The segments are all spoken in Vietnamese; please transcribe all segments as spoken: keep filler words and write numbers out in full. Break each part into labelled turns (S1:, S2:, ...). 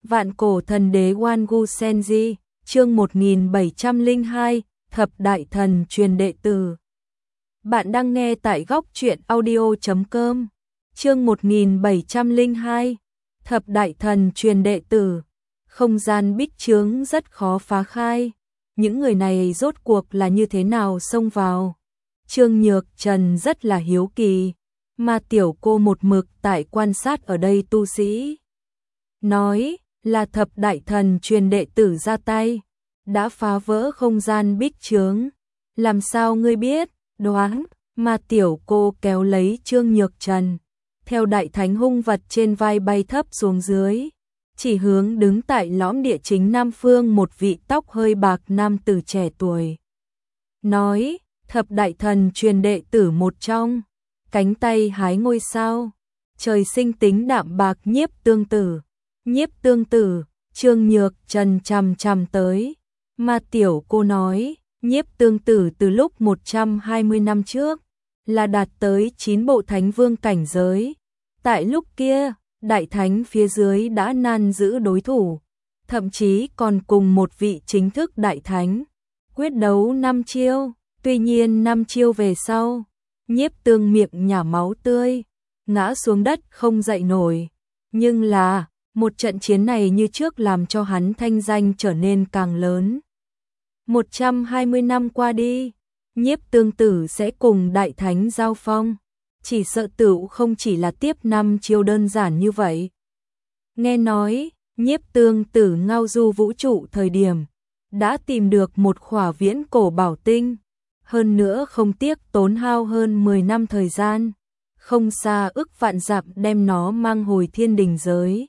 S1: Vạn cổ thần đế Wangu Senji, chương một nghìn bảy trăm lẻ hai, Thập đại thần truyền đệ tử. Bạn đang nghe tại góc truyện audio chấm com. Chương một nghìn bảy trăm lẻ hai, Thập đại thần truyền đệ tử. Không gian bích chướng rất khó phá khai. Những người này rốt cuộc là như thế nào xông vào? Trương Nhược Trần rất là hiếu kỳ, mà tiểu cô một mực tại quan sát ở đây tu sĩ. Nói là thập đại thần truyền đệ tử ra tay, đã phá vỡ không gian bích chướng. Làm sao ngươi biết? Đoán, mà tiểu cô kéo lấy Trương Nhược Trần, theo đại thánh hung vật trên vai bay thấp xuống dưới, chỉ hướng đứng tại lõm địa chính nam phương một vị tóc hơi bạc nam tử trẻ tuổi. Nói, thập đại thần truyền đệ tử một trong, cánh tay hái ngôi sao, trời sinh tính đạm bạc Nhiếp Tương Tử. Nhiếp Tương Tử, Trương Nhược Trần chằm chằm tới, mà tiểu cô nói, Nhiếp Tương Tử từ lúc một trăm hai mươi năm trước, là đạt tới chín bộ thánh vương cảnh giới. Tại lúc kia, đại thánh phía dưới đã nan giữ đối thủ, thậm chí còn cùng một vị chính thức đại thánh quyết đấu năm chiêu. Tuy nhiên năm chiêu về sau, Nhiếp Tương miệng nhả máu tươi, ngã xuống đất không dậy nổi. Nhưng là, một trận chiến này như trước làm cho hắn thanh danh trở nên càng lớn. một trăm hai mươi năm qua đi, Nhiếp Tương Tử sẽ cùng đại thánh giao phong, chỉ sợ tựu không chỉ là tiếp năm chiêu đơn giản như vậy. Nghe nói, Nhiếp Tương Tử ngao du vũ trụ thời điểm, đã tìm được một khỏa viễn cổ bảo tinh, hơn nữa không tiếc tốn hao hơn mười năm thời gian, không xa ức vạn dặm đem nó mang hồi thiên đình giới.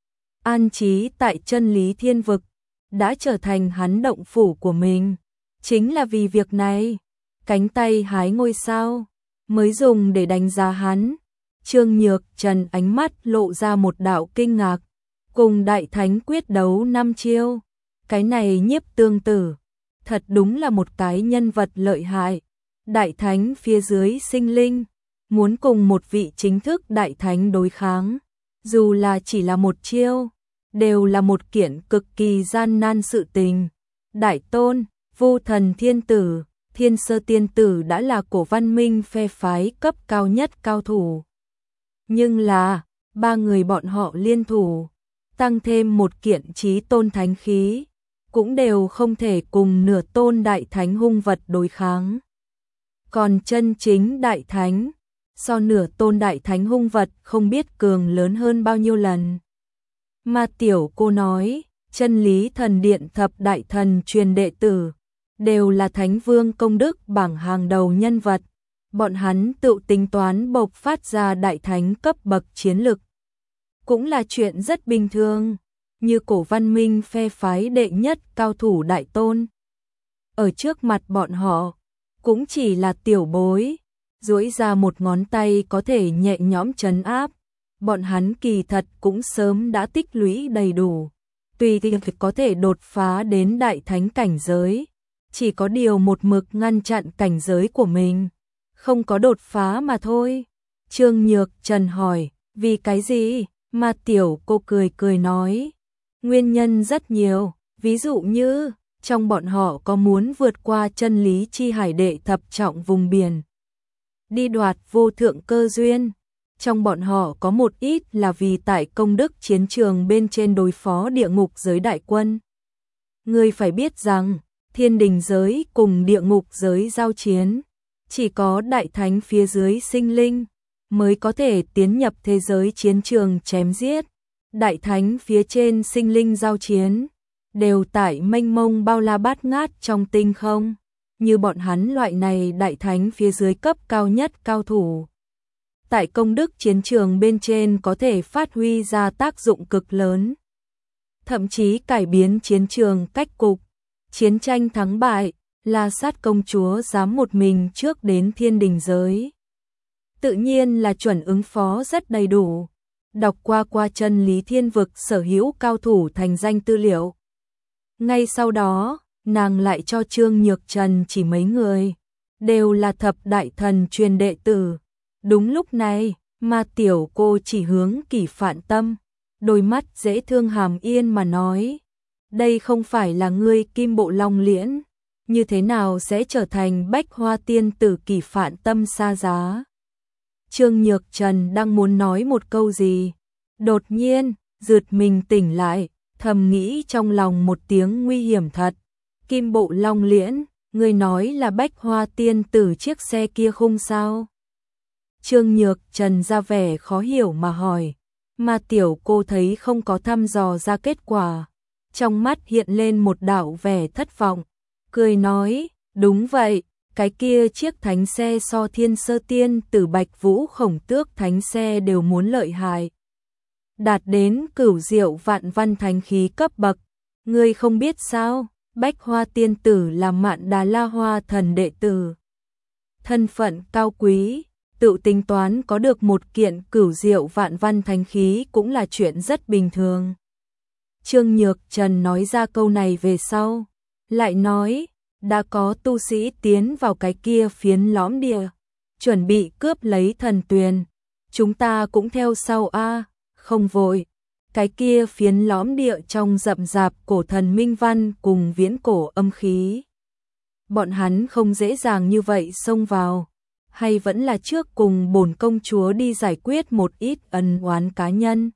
S1: An trí tại chân lý thiên vực, đã trở thành hắn động phủ của mình. Chính là vì việc này, cánh tay hái ngôi sao, mới dùng để đánh giá hắn. Trương Nhược Trần ánh mắt lộ ra một đạo kinh ngạc, cùng đại thánh quyết đấu năm chiêu. Cái này Nhiếp Tương Tử, thật đúng là một cái nhân vật lợi hại. Đại thánh phía dưới sinh linh, muốn cùng một vị chính thức đại thánh đối kháng, dù là chỉ là một chiêu, đều là một kiện cực kỳ gian nan sự tình. Đại Tôn, Vô Thần Thiên Tử, Thiên Sơ Tiên Tử đã là cổ văn minh phe phái cấp cao nhất cao thủ. Nhưng là, ba người bọn họ liên thủ, tăng thêm một kiện chí tôn thánh khí, cũng đều không thể cùng nửa tôn đại thánh hung vật đối kháng. Còn chân chính đại thánh, so nửa tôn đại thánh hung vật không biết cường lớn hơn bao nhiêu lần. Mà tiểu cô nói, chân lý thần điện thập đại thần truyền đệ tử, đều là thánh vương công đức bảng hàng đầu nhân vật. Bọn hắn tự tính toán bộc phát ra đại thánh cấp bậc chiến lực, cũng là chuyện rất bình thường, như cổ văn minh phe phái đệ nhất cao thủ Đại Tôn. Ở trước mặt bọn họ, cũng chỉ là tiểu bối, duỗi ra một ngón tay có thể nhẹ nhõm trấn áp. Bọn hắn kỳ thật cũng sớm đã tích lũy đầy đủ, tùy thì có thể đột phá đến đại thánh cảnh giới, chỉ có điều một mực ngăn chặn cảnh giới của mình, không có đột phá mà thôi. Trương Nhược Trần hỏi, vì cái gì? Mà tiểu cô cười cười nói, nguyên nhân rất nhiều, ví dụ như, trong bọn họ có muốn vượt qua chân lý chi hải đệ thập trọng vùng biển, đi đoạt vô thượng cơ duyên. Trong bọn họ có một ít là vì tại công đức chiến trường bên trên đối phó địa ngục giới đại quân. Ngươi phải biết rằng, thiên đình giới cùng địa ngục giới giao chiến, chỉ có đại thánh phía dưới sinh linh mới có thể tiến nhập thế giới chiến trường chém giết. Đại thánh phía trên sinh linh giao chiến, đều tại mênh mông bao la bát ngát trong tinh không. Như bọn hắn loại này đại thánh phía dưới cấp cao nhất cao thủ, tại công đức chiến trường bên trên có thể phát huy ra tác dụng cực lớn, thậm chí cải biến chiến trường cách cục. Chiến tranh thắng bại, La Sát công chúa dám một mình trước đến thiên đình giới, tự nhiên là chuẩn ứng phó rất đầy đủ. Đọc qua qua chân lý thiên vực sở hữu cao thủ thành danh tư liệu. Ngay sau đó, nàng lại cho Trương Nhược Trần chỉ mấy người, đều là thập đại thần truyền đệ tử. Đúng lúc này, mà tiểu cô chỉ hướng Kỷ Phạn Tâm, đôi mắt dễ thương hàm yên mà nói, đây không phải là ngươi Kim Bộ Long Liễn, như thế nào sẽ trở thành Bách Hoa tiên tử Kỷ Phạn Tâm xa giá. Trương Nhược Trần đang muốn nói một câu gì, đột nhiên, giật mình tỉnh lại, thầm nghĩ trong lòng một tiếng nguy hiểm thật. Kim Bộ Long Liễn, ngươi nói là Bách Hoa tiên tử chiếc xe kia không sao? Trương Nhược Trần ra vẻ khó hiểu mà hỏi, mà tiểu cô thấy không có thăm dò ra kết quả, trong mắt hiện lên một đạo vẻ thất vọng, cười nói, đúng vậy, cái kia chiếc thánh xe so Thiên Sơ Tiên Tử Bạch Vũ Khổng Tước thánh xe đều muốn lợi hại, đạt đến cửu diệu vạn văn thánh khí cấp bậc, ngươi không biết sao? Bách Hoa tiên tử là Mạn Đà La Hoa thần đệ tử, thân phận cao quý, tự tính toán có được một kiện cửu diệu vạn văn thánh khí cũng là chuyện rất bình thường. Trương Nhược Trần nói ra câu này về sau, lại nói, đã có tu sĩ tiến vào cái kia phiến lõm địa, chuẩn bị cướp lấy thần tuyền, chúng ta cũng theo sau a, không vội. Cái kia phiến lõm địa trong rậm rạp cổ thần minh văn cùng viễn cổ âm khí. Bọn hắn không dễ dàng như vậy xông vào, hay vẫn là trước cùng bổn công chúa đi giải quyết một ít ân oán cá nhân.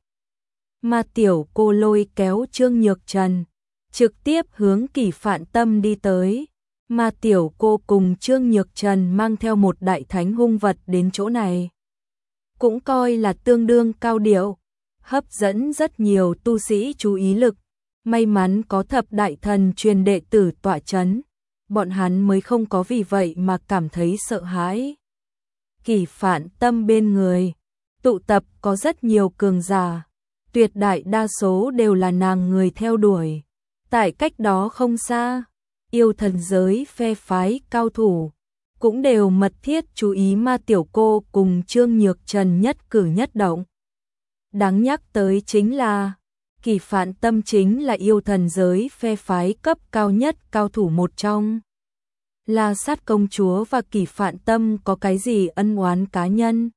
S1: Mà tiểu cô lôi kéo Trương Nhược Trần, trực tiếp hướng Kỷ Phạn Tâm đi tới, mà tiểu cô cùng Trương Nhược Trần mang theo một đại thánh hung vật đến chỗ này. Cũng coi là tương đương cao điệu, hấp dẫn rất nhiều tu sĩ chú ý lực, may mắn có thập đại thần truyền đệ tử tọa chấn, bọn hắn mới không có vì vậy mà cảm thấy sợ hãi. Kỷ Phạn Tâm bên người, tụ tập có rất nhiều cường giả, tuyệt đại đa số đều là nàng người theo đuổi. Tại cách đó không xa, yêu thần giới phe phái cao thủ, cũng đều mật thiết chú ý ma tiểu cô cùng Trương Nhược Trần nhất cử nhất động. Đáng nhắc tới chính là, Kỷ Phạn Tâm chính là yêu thần giới phe phái cấp cao nhất cao thủ một trong. La Sát công chúa và Kỷ Phạn Tâm có cái gì ân oán cá nhân?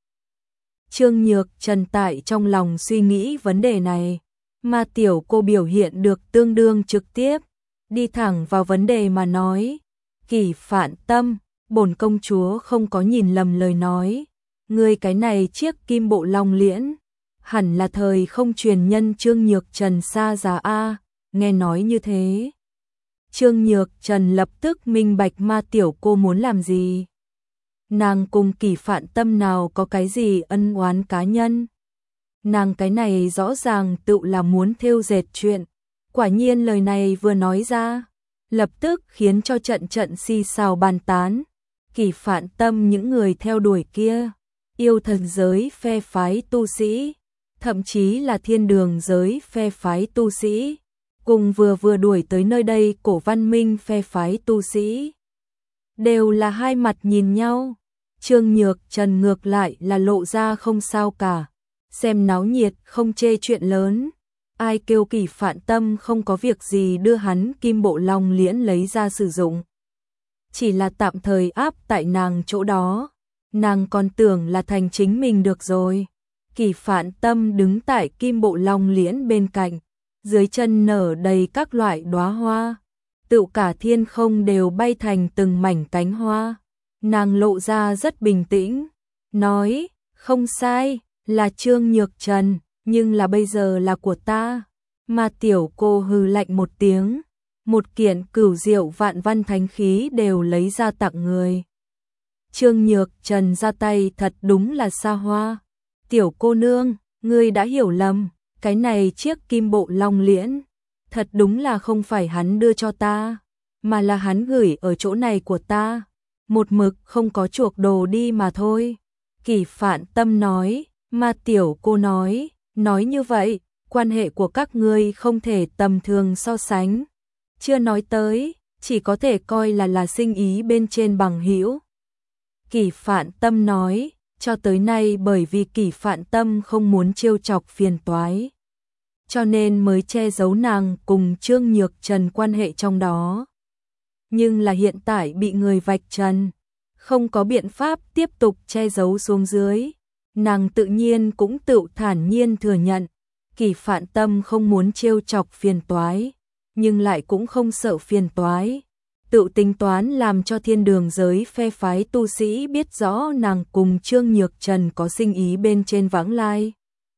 S1: Trương Nhược Trần tại trong lòng suy nghĩ vấn đề này, mà tiểu cô biểu hiện được tương đương trực tiếp, đi thẳng vào vấn đề mà nói. Kỷ Phạn Tâm, bổn công chúa không có nhìn lầm lời nói, ngươi cái này chiếc Kim Bộ Long Liễn, hẳn là thời không truyền nhân Trương Nhược Trần xa giá a, nghe nói như thế. Trương Nhược Trần lập tức minh bạch ma tiểu cô muốn làm gì. Nàng cùng Kỷ Phạn Tâm nào có cái gì ân oán cá nhân. Nàng cái này rõ ràng tự là muốn thêu dệt chuyện. Quả nhiên lời này vừa nói ra, lập tức khiến cho trận trận xì xào bàn tán. Kỷ Phạn Tâm những người theo đuổi kia, yêu thần giới phe phái tu sĩ, thậm chí là thiên đường giới phe phái tu sĩ, cùng vừa vừa đuổi tới nơi đây cổ văn minh phe phái tu sĩ, đều là hai mặt nhìn nhau. Trương Nhược Trần ngược lại là lộ ra không sao cả, xem náo nhiệt không chê chuyện lớn. Ai kêu Kỷ Phạn Tâm không có việc gì đưa hắn Kim Bộ Long Liễn lấy ra sử dụng, chỉ là tạm thời áp tại nàng chỗ đó, nàng còn tưởng là thành chính mình được rồi. Kỷ Phạn Tâm đứng tại Kim Bộ Long Liễn bên cạnh, dưới chân nở đầy các loại đóa hoa, tự cả thiên không đều bay thành từng mảnh cánh hoa. Nàng lộ ra rất bình tĩnh, nói, không sai, là Trương Nhược Trần, nhưng là bây giờ là của ta. Mà tiểu cô hừ lạnh một tiếng, một kiện cửu diệu vạn văn thánh khí đều lấy ra tặng người. Trương Nhược Trần ra tay thật đúng là xa hoa. Tiểu cô nương, ngươi đã hiểu lầm, cái này chiếc Kim Bộ Long Liễn, thật đúng là không phải hắn đưa cho ta, mà là hắn gửi ở chỗ này của ta, một mực không có chuộc đồ đi mà thôi. Kỷ Phạn Tâm nói, mà tiểu cô nói, nói như vậy, quan hệ của các ngươi không thể tầm thường so sánh. Chưa nói tới, chỉ có thể coi là là sinh ý bên trên bằng hữu. Kỷ Phạn Tâm nói, cho tới nay bởi vì Kỷ Phạn Tâm không muốn trêu chọc phiền toái, cho nên mới che giấu nàng cùng Trương Nhược Trần quan hệ trong đó. Nhưng là hiện tại bị người vạch trần, không có biện pháp tiếp tục che giấu xuống dưới, nàng tự nhiên cũng tự thản nhiên thừa nhận, Kỷ Phạn Tâm không muốn trêu chọc phiền toái, nhưng lại cũng không sợ phiền toái. Tự tính toán làm cho thiên đường giới phe phái tu sĩ biết rõ nàng cùng Trương Nhược Trần có sinh ý bên trên vãng lai.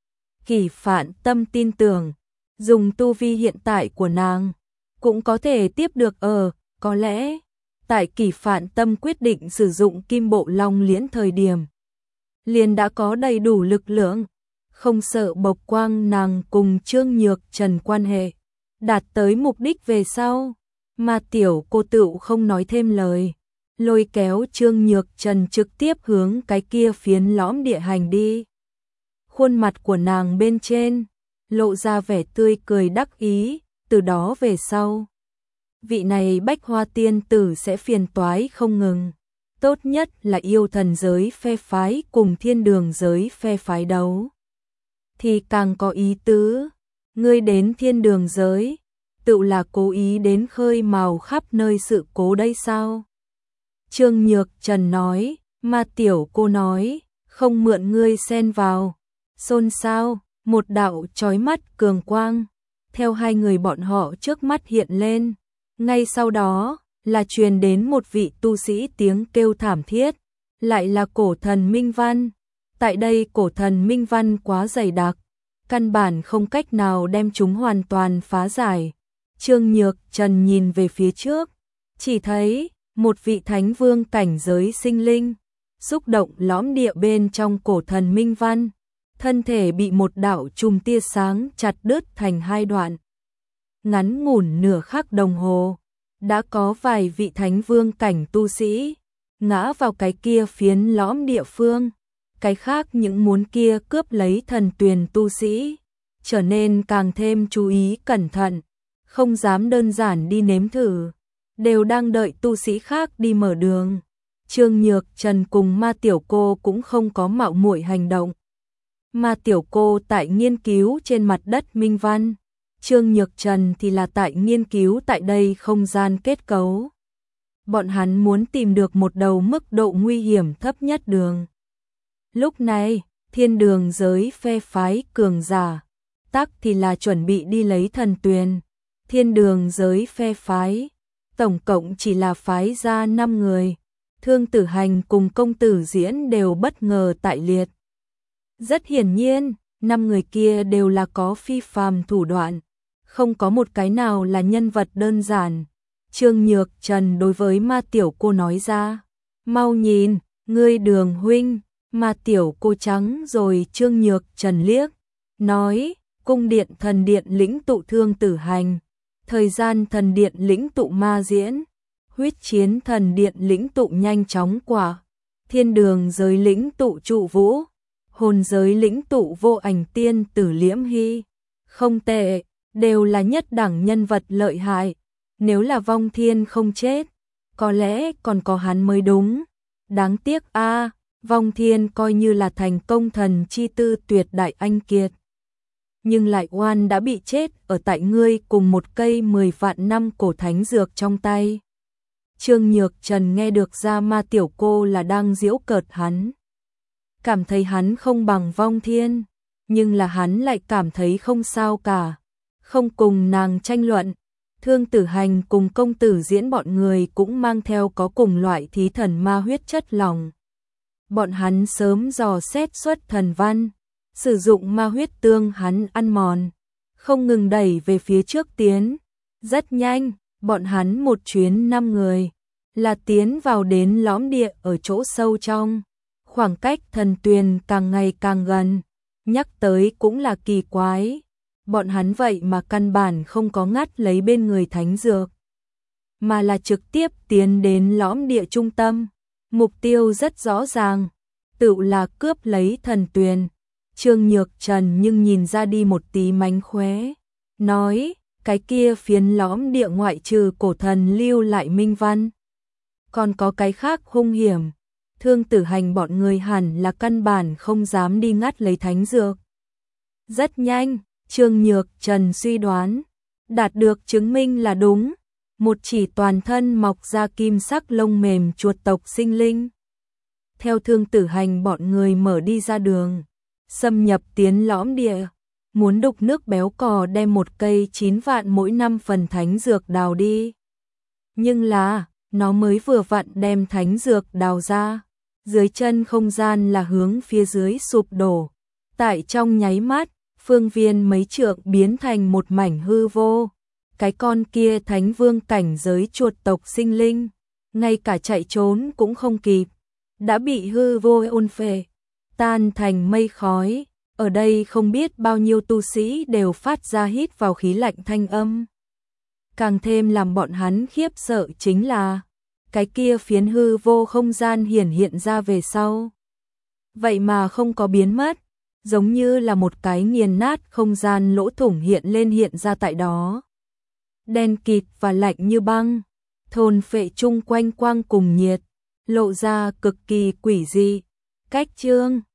S1: Kỷ Phạn Tâm tin tưởng, dùng tu vi hiện tại của nàng, cũng có thể tiếp được ở, có lẽ, tại Kỷ Phạn Tâm quyết định sử dụng Kim Bộ Long Liễn thời điểm, liền đã có đầy đủ lực lượng, không sợ bộc quang nàng cùng Trương Nhược Trần quan hệ, đạt tới mục đích về sau. Mà tiểu cô tựu không nói thêm lời, lôi kéo Trương Nhược Trần trực tiếp hướng cái kia phiến lõm địa hành đi. Khuôn mặt của nàng bên trên, lộ ra vẻ tươi cười đắc ý, từ đó về sau. Vị này bách hoa tiên tử sẽ phiền toái không ngừng. Tốt nhất là yêu thần giới phe phái cùng thiên đường giới phe phái đấu. Thì càng có ý tứ, ngươi đến thiên đường giới, tự là cố ý đến khơi mào khắp nơi sự cố đây sao? Trương Nhược Trần nói, mà tiểu cô nói, không mượn ngươi xen vào. Xôn xao, một đạo chói mắt cường quang, theo hai người bọn họ trước mắt hiện lên. Ngay sau đó, là truyền đến một vị tu sĩ tiếng kêu thảm thiết, lại là cổ thần Minh Văn. Tại đây cổ thần Minh Văn quá dày đặc, căn bản không cách nào đem chúng hoàn toàn phá giải. Trương Nhược Trần nhìn về phía trước, chỉ thấy một vị thánh vương cảnh giới sinh linh, xúc động lõm địa bên trong cổ thần Minh Văn, thân thể bị một đạo chùm tia sáng chặt đứt thành hai đoạn. Ngắn ngủn nửa khắc đồng hồ, đã có vài vị thánh vương cảnh tu sĩ ngã vào cái kia phiến lõm địa phương, cái khác những muốn kia cướp lấy thần tuyền tu sĩ, trở nên càng thêm chú ý cẩn thận, không dám đơn giản đi nếm thử, đều đang đợi tu sĩ khác đi mở đường. Trương Nhược Trần cùng Ma Tiểu Cô cũng không có mạo muội hành động. Ma Tiểu Cô tại nghiên cứu trên mặt đất minh văn, Trương Nhược Trần thì là tại nghiên cứu tại đây không gian kết cấu. Bọn hắn muốn tìm được một đầu mức độ nguy hiểm thấp nhất đường. Lúc này, thiên đường giới phe phái cường giả, tắc thì là chuẩn bị đi lấy thần tuyền. Thiên đường giới phe phái, tổng cộng chỉ là phái ra năm người. Thương Tử Hành cùng Công Tử Diễn đều bất ngờ tại liệt. Rất hiển nhiên, năm người kia đều là có phi phàm thủ đoạn, không có một cái nào là nhân vật đơn giản. Trương Nhược Trần đối với Ma Tiểu Cô nói ra, mau nhìn, ngươi Đường huynh. Ma Tiểu Cô trắng rồi Trương Nhược Trần liếc, nói, cung điện thần điện lĩnh tụ Thương Tử Hành, thời gian thần điện lĩnh tụ Ma Diễn, huyết chiến thần điện lĩnh tụ Nhanh Chóng Quả, thiên đường giới lĩnh tụ Trụ Vũ, hồn giới lĩnh tụ Vô Ảnh tiên tử Liễm Hy. Không tệ, đều là nhất đẳng nhân vật lợi hại. Nếu là Vong Thiên không chết, có lẽ còn có hắn mới đúng. Đáng tiếc a, à, Vong Thiên coi như là thành công thần chi tư tuyệt đại anh kiệt, nhưng lại oan đã bị chết ở tại ngươi cùng một cây mười vạn năm cổ thánh dược trong tay. Trương Nhược Trần nghe được ra Ma Tiểu Cô là đang giễu cợt hắn, cảm thấy hắn không bằng Vong Thiên, nhưng là hắn lại cảm thấy không sao cả, không cùng nàng tranh luận. Thương Tử Hành cùng Công Tử Diễn bọn người cũng mang theo có cùng loại thí thần ma huyết chất lỏng. Bọn hắn sớm dò xét xuất thần văn, sử dụng ma huyết tương hắn ăn mòn, không ngừng đẩy về phía trước tiến. Rất nhanh, bọn hắn một chuyến năm người, là tiến vào đến lõm địa ở chỗ sâu trong. Khoảng cách thần tuyền càng ngày càng gần, nhắc tới cũng là kỳ quái. Bọn hắn vậy mà căn bản không có ngắt lấy bên người thánh dược, mà là trực tiếp tiến đến lõm địa trung tâm. Mục tiêu rất rõ ràng, tự là cướp lấy thần tuyền. Trương Nhược Trần nhưng nhìn ra đi một tí mánh khóe, nói, cái kia phiến lõm địa ngoại trừ cổ thần lưu lại minh văn, còn có cái khác hung hiểm. Thương Tử Hành bọn người hẳn là căn bản không dám đi ngắt lấy thánh dược. Rất nhanh, Trương Nhược Trần suy đoán, đạt được chứng minh là đúng. Một chỉ toàn thân mọc ra kim sắc lông mềm chuột tộc sinh linh, theo Thương Tử Hành bọn người mở đi ra đường, xâm nhập tiến lõm địa. muốn đục nước béo cò đem một cây chín vạn mỗi năm phần thánh dược đào đi. Nhưng là, nó mới vừa vặn đem thánh dược đào ra, dưới chân không gian là hướng phía dưới sụp đổ. Tại trong nháy mắt, phương viên mấy trượng biến thành một mảnh hư vô. Cái con kia thánh vương cảnh giới chuột tộc sinh linh, ngay cả chạy trốn cũng không kịp, đã bị hư vô ôn phệ, tan thành mây khói. Ở đây không biết bao nhiêu tu sĩ đều phát ra hít vào khí lạnh thanh âm. Càng thêm làm bọn hắn khiếp sợ chính là cái kia phiến hư vô không gian hiển hiện ra về sau. Vậy mà không có biến mất, giống như là một cái nghiền nát không gian lỗ thủng hiện lên hiện ra tại đó. Đen kịt và lạnh như băng, thôn phệ chung quanh quang cùng nhiệt, lộ ra cực kỳ quỷ dị. Cách chương